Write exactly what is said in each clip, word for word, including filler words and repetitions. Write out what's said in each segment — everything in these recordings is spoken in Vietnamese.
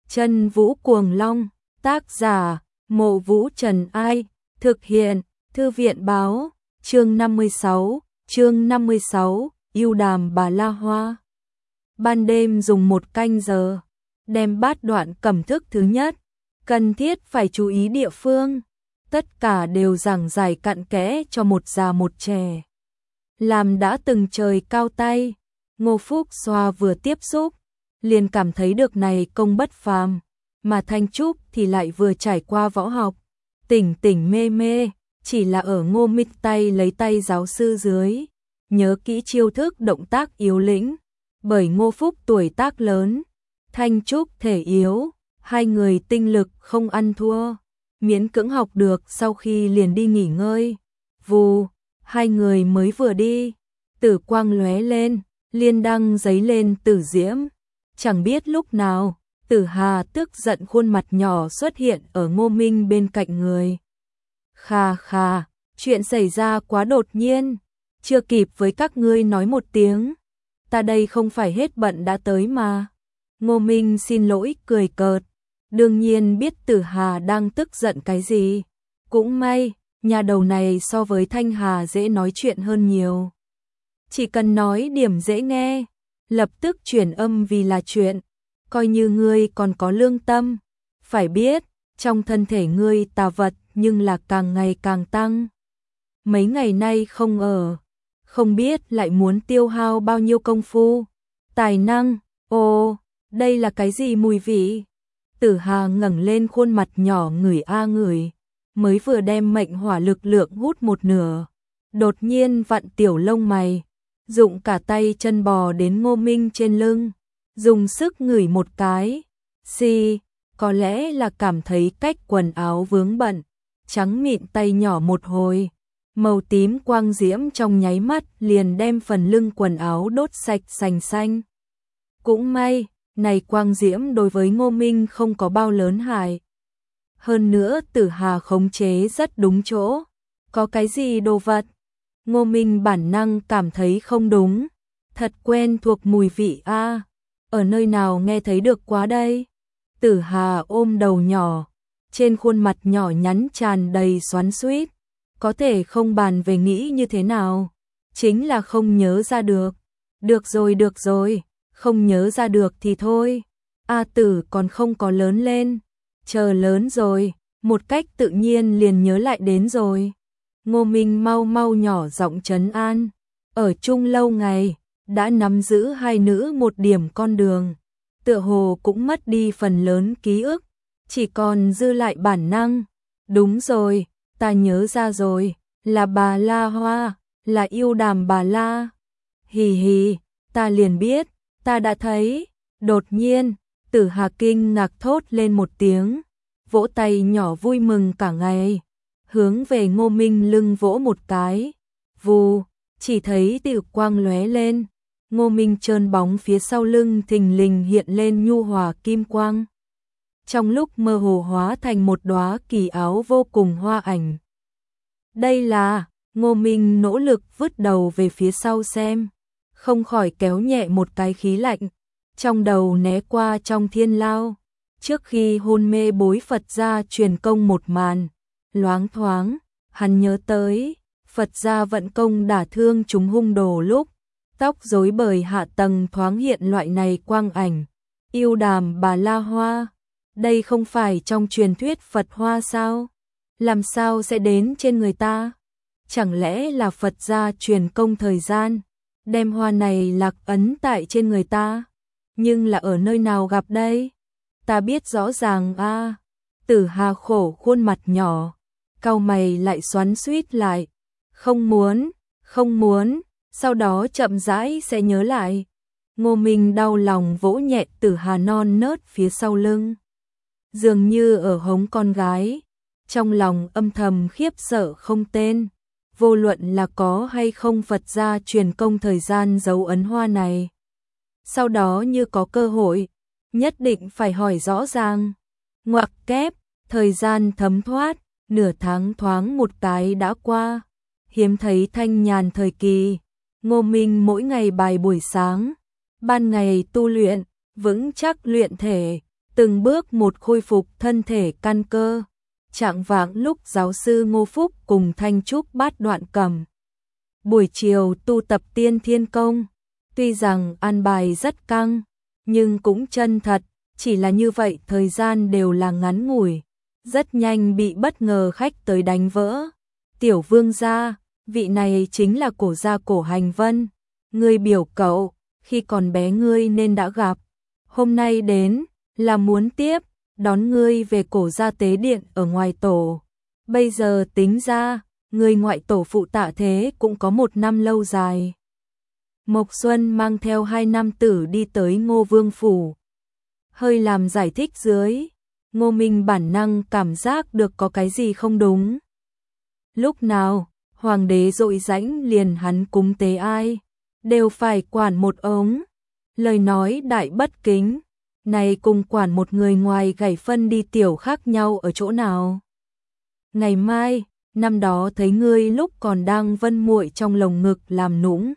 Chân Vũ Cuồng Long, tác giả, Mộ Vũ Trần Ai, thực hiện, Thư viện Báo, chương năm mươi sáu, chương năm mươi sáu, Yêu Đàm Bà La Hoa. Ban đêm dùng một canh giờ, đem bát đoạn cẩm thức thứ nhất, cần thiết phải chú ý địa phương, tất cả đều giảng giải cặn kẽ cho một già một trẻ. Làm đã từng trời cao tay, Ngô Phúc Xoa vừa tiếp xúc, liền cảm thấy được này công bất phàm, mà Thanh Trúc thì lại vừa trải qua võ học, tỉnh tỉnh mê mê, chỉ là ở Ngô Minh tay lấy tay giáo sư dưới, nhớ kỹ chiêu thức động tác yếu lĩnh, bởi Ngô Phúc tuổi tác lớn, Thanh Trúc thể yếu, hai người tinh lực không ăn thua, miễn cưỡng học được sau khi liền đi nghỉ ngơi. Vù, hai người mới vừa đi, tử quang lóe lên, liên đăng giấy lên tử diễm, chẳng biết lúc nào, Tử Hà tức giận khuôn mặt nhỏ xuất hiện ở Ngô Minh bên cạnh người. Khà khà, chuyện xảy ra quá đột nhiên, chưa kịp với các ngươi nói một tiếng, ta đây không phải hết bận đã tới mà. Ngô Minh xin lỗi cười cợt, đương nhiên biết Tử Hà đang tức giận cái gì. Cũng may, nhà đầu này so với Thanh Hà dễ nói chuyện hơn nhiều. Chỉ cần nói điểm dễ nghe, lập tức chuyển âm vì là chuyện, coi như ngươi còn có lương tâm. Phải biết, trong thân thể ngươi tà vật nhưng là càng ngày càng tăng. Mấy ngày nay không ở, không biết lại muốn tiêu hao bao nhiêu công phu, tài năng. Ồ, đây là cái gì mùi vị? Tử Hà ngẩng lên khuôn mặt nhỏ ngửi a ngửi, mới vừa đem mệnh hỏa lực lượng hút một nửa, đột nhiên vặn tiểu lông mày, dụng cả tay chân bò đến Ngô Minh trên lưng, dùng sức ngửi một cái. Xì, có lẽ là cảm thấy cách quần áo vướng bận, trắng mịn tay nhỏ một hồi, màu tím quang diễm trong nháy mắt liền đem phần lưng quần áo đốt sạch sành xanh. Cũng may, này quang diễm đối với Ngô Minh không có bao lớn hại. Hơn nữa Tử Hà khống chế rất đúng chỗ, có cái gì đồ vật. Ngô Minh bản năng cảm thấy không đúng, thật quen thuộc mùi vị a, à, ở nơi nào nghe thấy được quá đây. Tử Hà ôm đầu nhỏ, trên khuôn mặt nhỏ nhắn tràn đầy xoắn xuýt, có thể không bàn về nghĩ như thế nào, chính là không nhớ ra được. Được rồi được rồi, không nhớ ra được thì thôi, A Tử còn không có lớn lên, chờ lớn rồi, một cách tự nhiên liền nhớ lại đến rồi. Ngô Minh mau mau nhỏ giọng trấn an, ở chung lâu ngày, đã nắm giữ hai nữ một điểm con đường, tựa hồ cũng mất đi phần lớn ký ức, chỉ còn dư lại bản năng. Đúng rồi, ta nhớ ra rồi, là Bà La Hoa, là Yêu Đàm Bà La. Hì hì, ta liền biết, ta đã thấy. Đột nhiên, Tử Hà kinh ngạc thốt lên một tiếng, vỗ tay nhỏ vui mừng cả ngày, hướng về Ngô Minh lưng vỗ một cái. Vù, chỉ thấy tiểu quang lóe lên, Ngô Minh trơn bóng phía sau lưng thình lình hiện lên nhu hòa kim quang, trong lúc mơ hồ hóa thành một đóa kỳ áo vô cùng hoa ảnh. Đây là, Ngô Minh nỗ lực vứt đầu về phía sau xem, không khỏi kéo nhẹ một cái khí lạnh, trong đầu né qua trong thiên lao, trước khi hôn mê bối Phật gia truyền công một màn, loáng thoáng, hắn nhớ tới, Phật gia vận công đả thương chúng hung đồ lúc, tóc rối bời hạ tầng thoáng hiện loại này quang ảnh. Yêu Đàm Bà La Hoa, đây không phải trong truyền thuyết Phật Hoa sao? Làm sao sẽ đến trên người ta? Chẳng lẽ là Phật gia truyền công thời gian, đem hoa này lạc ấn tại trên người ta? Nhưng là ở nơi nào gặp đây? Ta biết rõ ràng a. À. Tử Hà khổ khuôn mặt nhỏ, cau mày lại xoắn xuýt lại. Không muốn, không muốn, sau đó chậm rãi sẽ nhớ lại. Ngô Minh đau lòng vỗ nhẹ Tử Hà non nớt phía sau lưng, dường như ở hống con gái, trong lòng âm thầm khiếp sợ không tên. Vô luận là có hay không Phật gia truyền công thời gian dấu ấn hoa này, sau đó như có cơ hội, nhất định phải hỏi rõ ràng. Ngoặc kép, thời gian thấm thoát, nửa tháng thoáng một cái đã qua, hiếm thấy thanh nhàn thời kỳ. Ngô Minh mỗi ngày bài buổi sáng, ban ngày tu luyện, vững chắc luyện thể, từng bước một khôi phục thân thể căn cơ. Chạng vạng lúc giáo sư Ngô Phúc cùng Thanh Trúc bát đoạn cầm. Buổi chiều tu tập tiên thiên công, tuy rằng an bài rất căng, nhưng cũng chân thật, chỉ là như vậy thời gian đều là ngắn ngủi, rất nhanh bị bất ngờ khách tới đánh vỡ. Tiểu vương gia, vị này chính là Cổ gia Cổ Hành Vân, ngươi biểu cậu, khi còn bé ngươi nên đã gặp, hôm nay đến là muốn tiếp đón ngươi về Cổ gia tế điện ở ngoài tổ. Bây giờ tính ra, người ngoại tổ phụ tạ thế cũng có một năm lâu dài. Mộc Xuân mang theo hai nam tử đi tới Ngô Vương phủ. Hơi làm giải thích dưới, Ngô Minh bản năng cảm giác được có cái gì không đúng. Lúc nào, hoàng đế dội rãnh liền hắn cúng tế ai, đều phải quản một ống. Lời nói đại bất kính, này cùng quản một người ngoài gảy phân đi tiểu khác nhau ở chỗ nào. Ngày mai, năm đó thấy ngươi lúc còn đang vân muội trong lồng ngực làm nũng.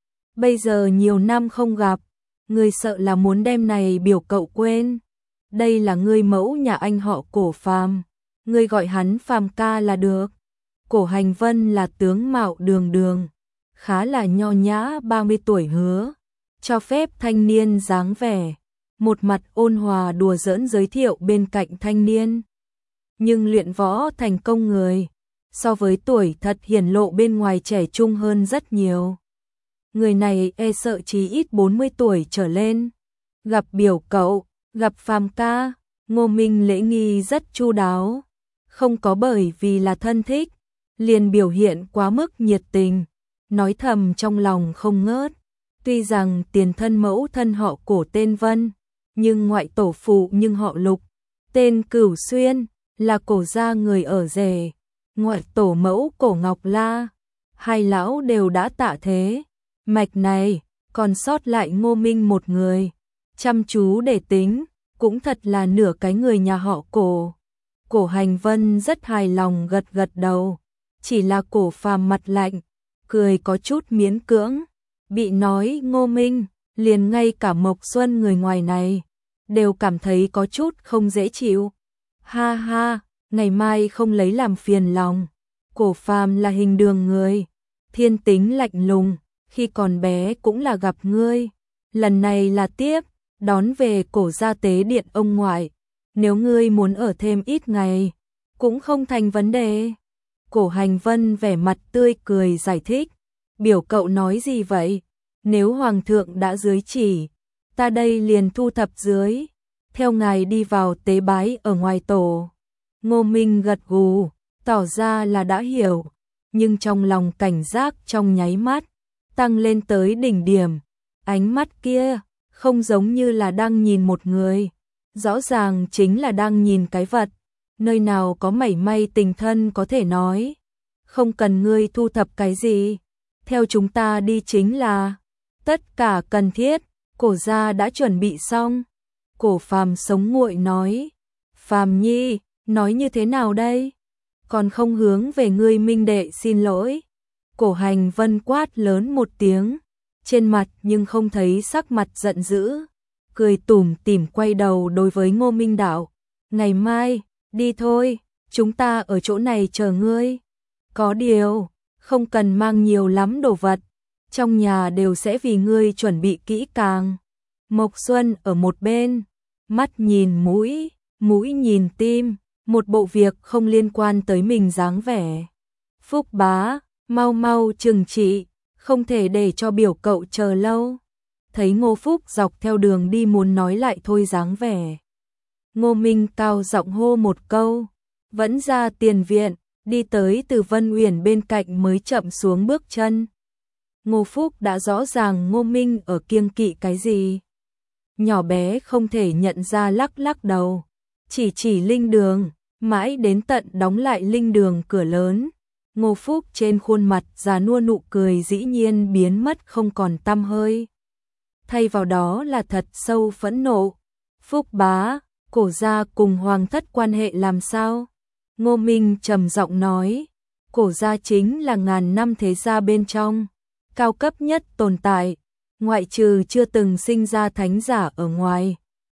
Bây giờ nhiều năm không gặp, ngươi sợ là muốn đem này biểu cậu quên. Đây là ngươi mẫu nhà anh họ Cổ Phàm, ngươi gọi hắn Phàm ca là được. Cổ Hành Vân là tướng mạo đường đường, khá là nho nhã, ba mươi tuổi hứa, cho phép thanh niên dáng vẻ, một mặt ôn hòa đùa giỡn giới thiệu bên cạnh thanh niên. Nhưng luyện võ thành công người, so với tuổi thật hiển lộ bên ngoài trẻ trung hơn rất nhiều. Người này e sợ chí ít bốn mươi tuổi trở lên. Gặp biểu cậu, gặp Phàm ca, Ngô Minh lễ nghi rất chu đáo, không có bởi vì là thân thích, liền biểu hiện quá mức nhiệt tình, nói thầm trong lòng không ngớt. Tuy rằng tiền thân mẫu thân họ Cổ tên Vân, nhưng ngoại tổ phụ nhưng họ Lục, tên Cửu Xuyên, là Cổ gia người ở rể. Ngoại tổ mẫu Cổ Ngọc La, hai lão đều đã tạ thế. Mạch này, còn sót lại Ngô Minh một người. Chăm chú để tính, cũng thật là nửa cái người nhà họ Cổ. Cổ Hành Vân rất hài lòng gật gật đầu. Chỉ là Cổ Phàm mặt lạnh, cười có chút miễn cưỡng. Bị nói Ngô Minh, liền ngay cả Mộc Xuân người ngoài này, đều cảm thấy có chút không dễ chịu. Ha ha, ngày mai không lấy làm phiền lòng. Cổ Phàm là hình đường người, thiên tính lạnh lùng, khi còn bé cũng là gặp ngươi. Lần này là tiếp, đón về Cổ gia tế điện ông ngoại. Nếu ngươi muốn ở thêm ít ngày, cũng không thành vấn đề. Cổ Hành Vân vẻ mặt tươi cười giải thích. Biểu cậu nói gì vậy? Nếu Hoàng thượng đã dưới chỉ, ta đây liền thu thập dưới. Theo ngài đi vào tế bái ở ngoài tổ. Ngô Minh gật gù, tỏ ra là đã hiểu, nhưng trong lòng cảnh giác trong nháy mắt, tăng lên tới đỉnh điểm. Ánh mắt kia, không giống như là đang nhìn một người, rõ ràng chính là đang nhìn cái vật, nơi nào có mảy may tình thân có thể nói. Không cần ngươi thu thập cái gì, theo chúng ta đi chính là, tất cả cần thiết, Cổ gia đã chuẩn bị xong. Cổ Phàm sống nguội nói, Phàm nhi, nói như thế nào đây? Còn không hướng về ngươi Minh đệ xin lỗi. Cổ Hành Vân quát lớn một tiếng, trên mặt nhưng không thấy sắc mặt giận dữ, cười tủm tỉm quay đầu đối với Ngô Minh đạo, ngày mai, đi thôi, chúng ta ở chỗ này chờ ngươi. Có điều, không cần mang nhiều lắm đồ vật, trong nhà đều sẽ vì ngươi chuẩn bị kỹ càng. Mộc Xuân ở một bên, mắt nhìn mũi, mũi nhìn tim, một bộ việc không liên quan tới mình dáng vẻ. Phúc bá, mau mau trừng trị, không thể để cho biểu cậu chờ lâu. Thấy Ngô Phúc dọc theo đường đi muốn nói lại thôi dáng vẻ. Ngô Minh cao giọng hô một câu, vẫn ra tiền viện, đi tới Từ Vân Uyển bên cạnh mới chậm xuống bước chân. Ngô Phúc đã rõ ràng Ngô Minh ở kiêng kỵ cái gì. Nhỏ bé không thể nhận ra lắc lắc đầu, chỉ chỉ linh đường, mãi đến tận đóng lại linh đường cửa lớn. Ngô Phúc trên khuôn mặt già nua nụ cười dĩ nhiên biến mất không còn tăm hơi. Thay vào đó là thật sâu phẫn nộ. Phúc bá, Cổ gia cùng Hoàng thất quan hệ làm sao? Ngô Minh trầm giọng nói, Cổ gia chính là ngàn năm thế gia bên trong, cao cấp nhất tồn tại, ngoại trừ chưa từng sinh ra thánh giả ở ngoài.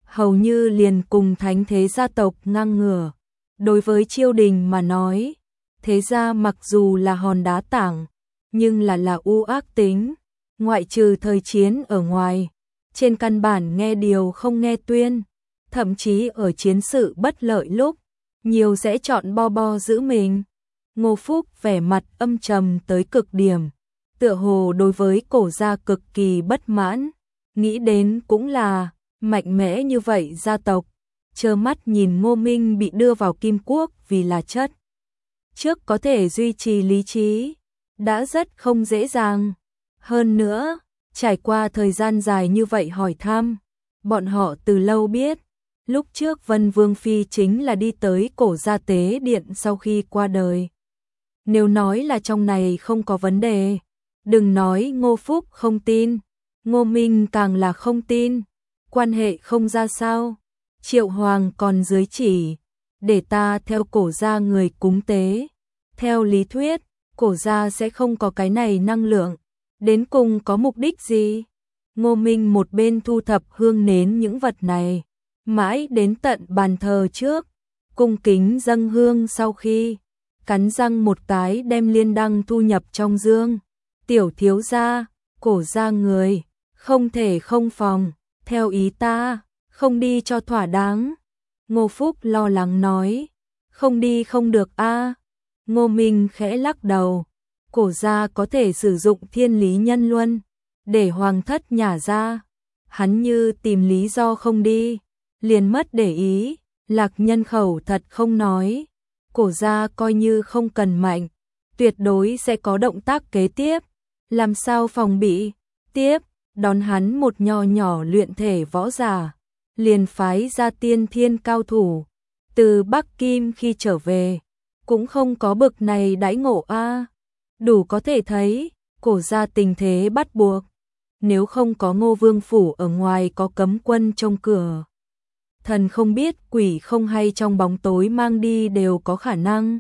hầu như liền cùng thánh thế gia tộc ngang ngửa. Đối với triều đình mà nói, thế gia mặc dù là hòn đá tảng, nhưng là là u ác tính, ngoại trừ thời chiến ở ngoài, trên căn bản nghe điều không nghe tuyên, thậm chí ở chiến sự bất lợi lúc, nhiều sẽ chọn bo bo giữ mình. Ngô Phúc vẻ mặt âm trầm tới cực điểm, tựa hồ đối với cổ gia cực kỳ bất mãn, nghĩ đến cũng là mạnh mẽ như vậy gia tộc, trơ mắt nhìn Ngô Minh bị đưa vào Kim Quốc vì là chất trước có thể duy trì lý trí, đã rất không dễ dàng. Hơn nữa, trải qua thời gian dài như vậy hỏi thăm, bọn họ từ lâu biết, lúc trước Vân Vương Phi chính là đi tới cổ gia tế điện sau khi qua đời. Nếu nói là trong này không có vấn đề, đừng nói Ngô Phúc không tin, Ngô Minh càng là không tin, quan hệ không ra sao. Triệu Hoàng còn dưới chỉ, để ta theo cổ gia người cúng tế. Theo lý thuyết, cổ gia sẽ không có cái này năng lượng, đến cùng có mục đích gì? Ngô Minh một bên thu thập hương nến những vật này, mãi đến tận bàn thờ trước, cung kính dâng hương sau khi, cắn răng một cái đem liên đăng thu nhập trong dương. Tiểu thiếu gia, cổ gia người, không thể không phòng, theo ý ta, không đi cho thỏa đáng. Ngô Phúc lo lắng nói, không đi không được a. Ngô Minh khẽ lắc đầu, cổ gia có thể sử dụng thiên lý nhân luân, để hoàng thất nhả ra. Hắn như tìm lý do không đi, liền mất để ý, Lạc Nhân khẩu thật không nói. Cổ gia coi như không cần mạnh, tuyệt đối sẽ có động tác kế tiếp, làm sao phòng bị. Tiếp, đón hắn một nho nhỏ luyện thể võ giả, liền phái ra tiên thiên cao thủ, từ Bắc Kim khi trở về, cũng không có bực này đãi ngộ a. Đủ có thể thấy, cổ gia tình thế bắt buộc, nếu không có Ngô Vương phủ ở ngoài có cấm quân trông cửa, thần không biết quỷ không hay trong bóng tối mang đi đều có khả năng.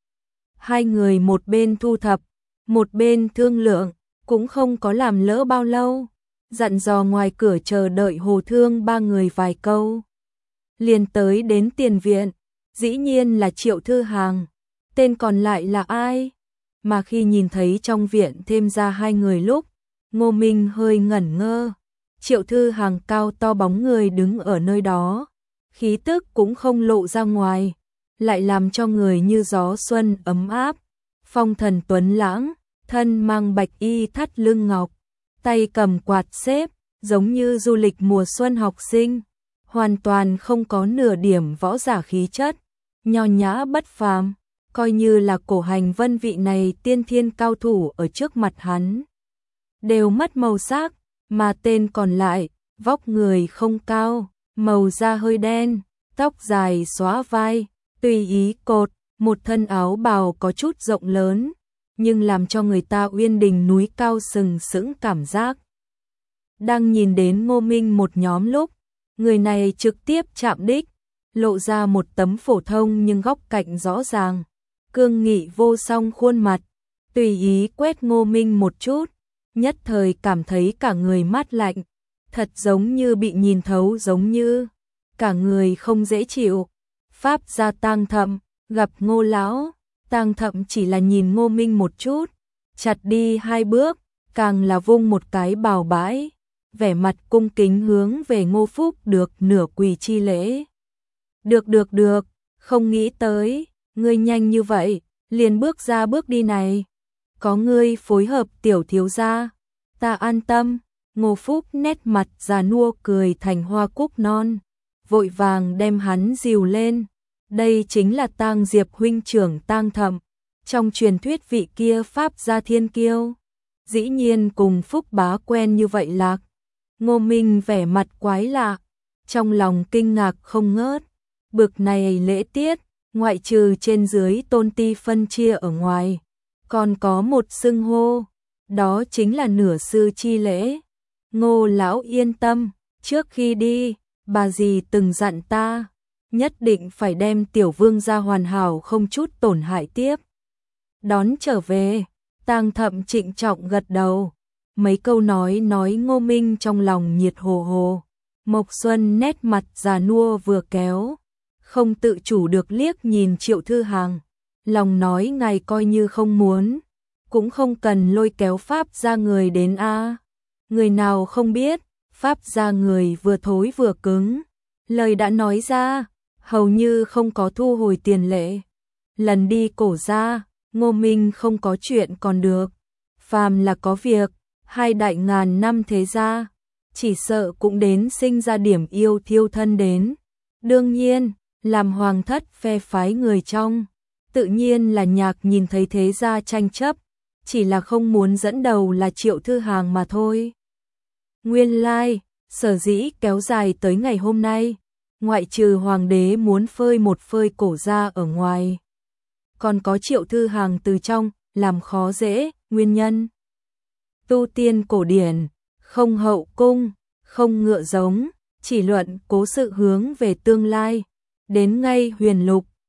Hai người một bên thu thập, một bên thương lượng, cũng không có làm lỡ bao lâu, dặn dò ngoài cửa chờ đợi Hồ Thương ba người vài câu. Liền tới đến tiền viện, dĩ nhiên là Triệu Thư Hàng, tên còn lại là ai? Mà khi nhìn thấy trong viện thêm ra hai người lúc, Ngô Minh hơi ngẩn ngơ. Triệu Thư Hàng cao to bóng người đứng ở nơi đó, khí tức cũng không lộ ra ngoài, lại làm cho người như gió xuân ấm áp. Phong thần tuấn lãng, thân mang bạch y thắt lưng ngọc, tay cầm quạt xếp, giống như du lịch mùa xuân học sinh, hoàn toàn không có nửa điểm võ giả khí chất, nho nhã bất phàm, coi như là cổ hành vân vị này tiên thiên cao thủ ở trước mặt hắn đều mất màu sắc, mà tên còn lại, vóc người không cao, màu da hơi đen, tóc dài xóa vai, tùy ý cột, một thân áo bào có chút rộng lớn, nhưng làm cho người ta uyên đình núi cao sừng sững cảm giác. Đang nhìn đến Ngô Minh một nhóm lúc, người này trực tiếp chạm đích, lộ ra một tấm phổ thông nhưng góc cạnh rõ ràng, cương nghị vô song khuôn mặt, tùy ý quét Ngô Minh một chút, nhất thời cảm thấy cả người mát lạnh, thật giống như bị nhìn thấu, giống như cả người không dễ chịu. Pháp gia Tang Thậm gặp Ngô lão, Tang Thậm chỉ là nhìn Ngô Minh một chút, chặt đi hai bước, càng là vung một cái bào bãi, vẻ mặt cung kính hướng về Ngô Phúc được nửa quỳ chi lễ. Được được được, không nghĩ tới, ngươi nhanh như vậy, liền bước ra bước đi này. Có ngươi phối hợp tiểu thiếu gia, ta an tâm. Ngô Phúc nét mặt già nua cười thành hoa cúc non, vội vàng đem hắn dìu lên. Đây chính là Tang Diệp huynh trưởng Tang Thậm, trong truyền thuyết vị kia Pháp gia thiên kiêu. Dĩ nhiên cùng Phúc bá quen như vậy lạc. Ngô Minh vẻ mặt quái lạ, trong lòng kinh ngạc không ngớt. Bực này lễ tiết, ngoại trừ trên dưới tôn ti phân chia ở ngoài, còn có một xưng hô, đó chính là nửa sư chi lễ. Ngô lão yên tâm, trước khi đi, bà dì từng dặn ta, nhất định phải đem tiểu vương gia hoàn hảo không chút tổn hại tiếp đón trở về. Tang Thậm trịnh trọng gật đầu, mấy câu nói nói Ngô Minh trong lòng nhiệt hồ hồ, Mộc Xuân nét mặt già nua vừa kéo, không tự chủ được liếc nhìn Triệu Thư Hàng, lòng nói ngài coi như không muốn, cũng không cần lôi kéo Pháp gia người đến a. Người nào không biết, Pháp gia người vừa thối vừa cứng, lời đã nói ra, hầu như không có thu hồi tiền lệ. Lần đi cổ gia, Ngô Minh không có chuyện còn được, phàm là có việc, hai đại ngàn năm thế gia, chỉ sợ cũng đến sinh ra điểm yêu thiêu thân đến. Đương nhiên, làm hoàng thất phe phái người trong, tự nhiên là Nhạc nhìn thấy thế gia tranh chấp, chỉ là không muốn dẫn đầu là Triệu Thư Hàng mà thôi. Nguyên lai, sở dĩ kéo dài tới ngày hôm nay, ngoại trừ hoàng đế muốn phơi một phơi cổ gia ở ngoài, còn có Triệu Thư Hàng từ trong, làm khó dễ, nguyên nhân. Tu tiên cổ điển, không hậu cung, không ngựa giống, chỉ luận cố sự hướng về tương lai, đến ngay huyền lục,